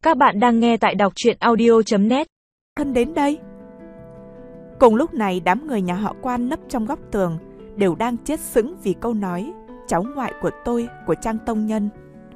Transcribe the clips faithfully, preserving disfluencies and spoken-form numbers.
Các bạn đang nghe tại đọc truyện audio chấm net. Thân đến đây. Cùng lúc này đám người nhà họ Quan nấp trong góc tường đều đang chết sững vì câu nói cháu ngoại của tôi của Trang Tông Nhân.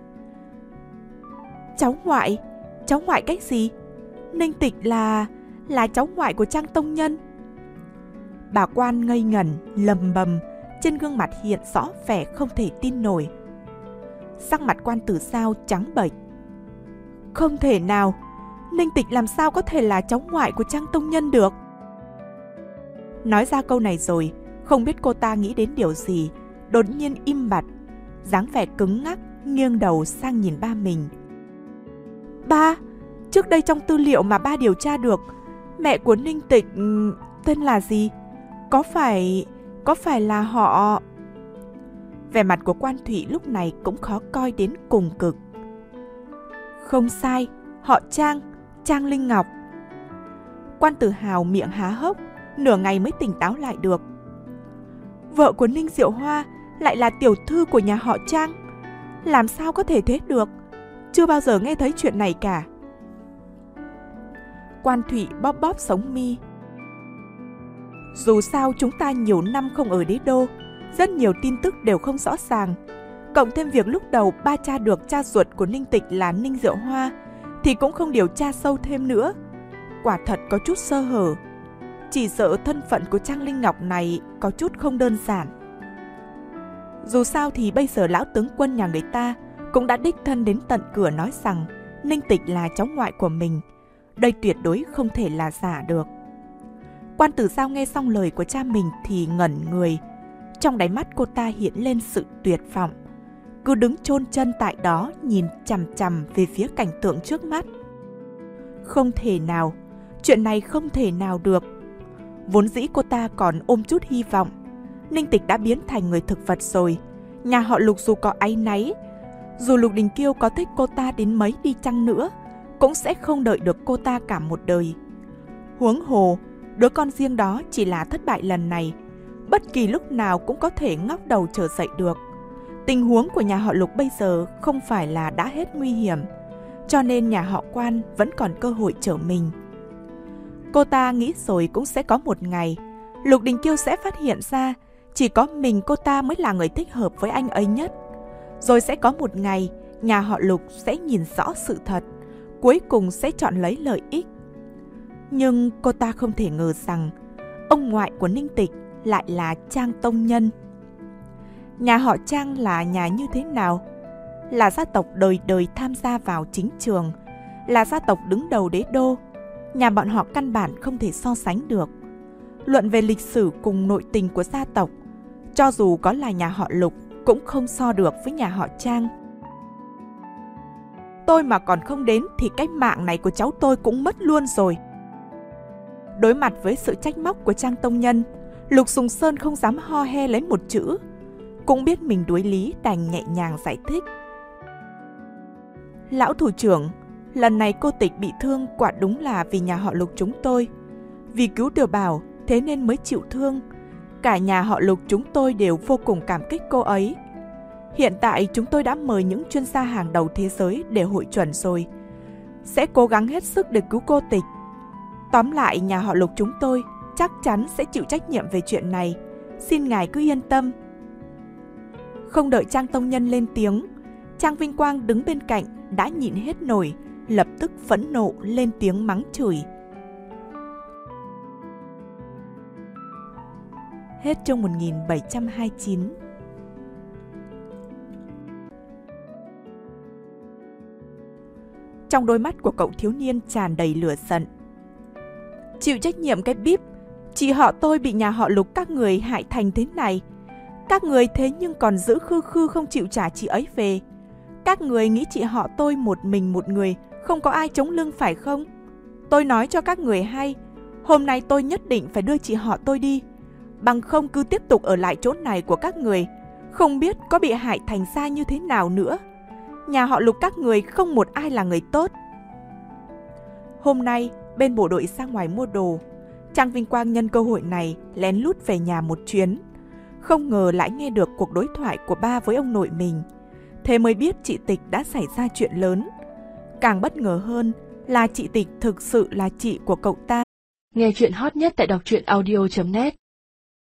Cháu ngoại? Cháu ngoại cái gì? Ninh Tịch là... là cháu ngoại của Trang Tông Nhân. Bà Quan ngây ngẩn, lầm bầm, trên gương mặt hiện rõ vẻ không thể tin nổi. Sắc mặt Quan Tử Sao trắng bệch. Không thể nào, Ninh Tịch làm sao có thể là cháu ngoại của Trang Tông Nhân được? Nói ra câu này rồi, không biết cô ta nghĩ đến điều gì, đột nhiên im bặt, dáng vẻ cứng ngắc, nghiêng đầu sang nhìn ba mình. Ba, trước đây trong tư liệu mà ba điều tra được, mẹ của Ninh Tịch tên là gì? Có phải... có phải là họ... Vẻ mặt của Quan Thụy lúc này cũng khó coi đến cùng cực. Không sai, họ Trang, Trang Linh Ngọc. Quan Tử Hào miệng há hốc, nửa ngày mới tỉnh táo lại được. Vợ của Ninh Diệu Hoa lại là tiểu thư của nhà họ Trang. Làm sao có thể thế được? Chưa bao giờ nghe thấy chuyện này cả. Quan Thụy bóp bóp sống mi. Dù sao chúng ta nhiều năm không ở đế đô, rất nhiều tin tức đều không rõ ràng. Cộng thêm việc lúc đầu ba cha được cha ruột của Ninh Tịch là Ninh Diệu Hoa, thì cũng không điều tra sâu thêm nữa. Quả thật có chút sơ hở. Chỉ sợ thân phận của Trang Linh Ngọc này có chút không đơn giản. Dù sao thì bây giờ lão tướng quân nhà người ta cũng đã đích thân đến tận cửa nói rằng Ninh Tịch là cháu ngoại của mình. Đây tuyệt đối không thể là giả được. Quan Tử Giao nghe xong lời của cha mình thì ngẩn người. Trong đáy mắt cô ta hiện lên sự tuyệt vọng, cứ đứng chôn chân tại đó nhìn chằm chằm về phía cảnh tượng trước mắt. Không thể nào, chuyện này không thể nào được. Vốn dĩ cô ta còn ôm chút hy vọng. Ninh Tịch đã biến thành người thực vật rồi. Nhà họ Lục dù có áy náy, dù Lục Đình Kiêu có thích cô ta đến mấy đi chăng nữa, cũng sẽ không đợi được cô ta cả một đời. Huống hồ, đứa con riêng đó chỉ là thất bại lần này, bất kỳ lúc nào cũng có thể ngóc đầu trở dậy được. Tình huống của nhà họ Lục bây giờ không phải là đã hết nguy hiểm, cho nên nhà họ Quan vẫn còn cơ hội trở mình. Cô ta nghĩ rồi cũng sẽ có một ngày, Lục Đình Kiêu sẽ phát hiện ra chỉ có mình cô ta mới là người thích hợp với anh ấy nhất. Rồi sẽ có một ngày, nhà họ Lục sẽ nhìn rõ sự thật, cuối cùng sẽ chọn lấy lợi ích. Nhưng cô ta không thể ngờ rằng ông ngoại của Ninh Tịch lại là Trang Tông Nhân. Nhà họ Trang là nhà như thế nào? Là gia tộc đời đời tham gia vào chính trường, là gia tộc đứng đầu đế đô. Nhà bọn họ căn bản không thể so sánh được. Luận về lịch sử cùng nội tình của gia tộc, cho dù có là nhà họ Lục cũng không so được với nhà họ Trang. Tôi mà còn không đến thì cái mạng này của cháu tôi cũng mất luôn rồi. Đối mặt với sự trách móc của Trang Tông Nhân, Lục Sùng Sơn không dám ho he lấy một chữ. Cũng biết mình đuối lý, đành nhẹ nhàng giải thích. Lão thủ trưởng, lần này cô Tịch bị thương quả đúng là vì nhà họ Lục chúng tôi. Vì cứu Tiểu Bảo thế nên mới chịu thương. Cả nhà họ Lục chúng tôi đều vô cùng cảm kích cô ấy. Hiện tại chúng tôi đã mời những chuyên gia hàng đầu thế giới để hội chuẩn rồi. Sẽ cố gắng hết sức để cứu cô Tịch. Tóm lại, nhà họ Lục chúng tôi chắc chắn sẽ chịu trách nhiệm về chuyện này. Xin ngài cứ yên tâm. Không đợi Trang Tông Nhân lên tiếng, Trang Vinh Quang đứng bên cạnh đã nhịn hết nổi, lập tức phẫn nộ lên tiếng mắng chửi. Hết chương một nghìn bảy trăm hai mươi chín. Trong đôi mắt của cậu thiếu niên tràn đầy lửa giận. Chịu trách nhiệm cái bíp, chị họ tôi bị nhà họ Lục các người hại thành thế này. Các người thế nhưng còn giữ khư khư không chịu trả chị ấy về. Các người nghĩ chị họ tôi một mình một người, không có ai chống lưng phải không? Tôi nói cho các người hay, hôm nay tôi nhất định phải đưa chị họ tôi đi. Bằng không cứ tiếp tục ở lại chỗ này của các người, không biết có bị hại thành ra như thế nào nữa. Nhà họ Lục các người không một ai là người tốt. Hôm nay, bên bộ đội ra ngoài mua đồ, Trang Vinh Quang nhân cơ hội này lén lút về nhà một chuyến. Không ngờ lại nghe được cuộc đối thoại của ba với ông nội mình. Thế mới biết chị Tịch đã xảy ra chuyện lớn. Càng bất ngờ hơn là chị Tịch thực sự là chị của cậu ta. Nghe chuyện hot nhất tại đọc truyện audio chấm net.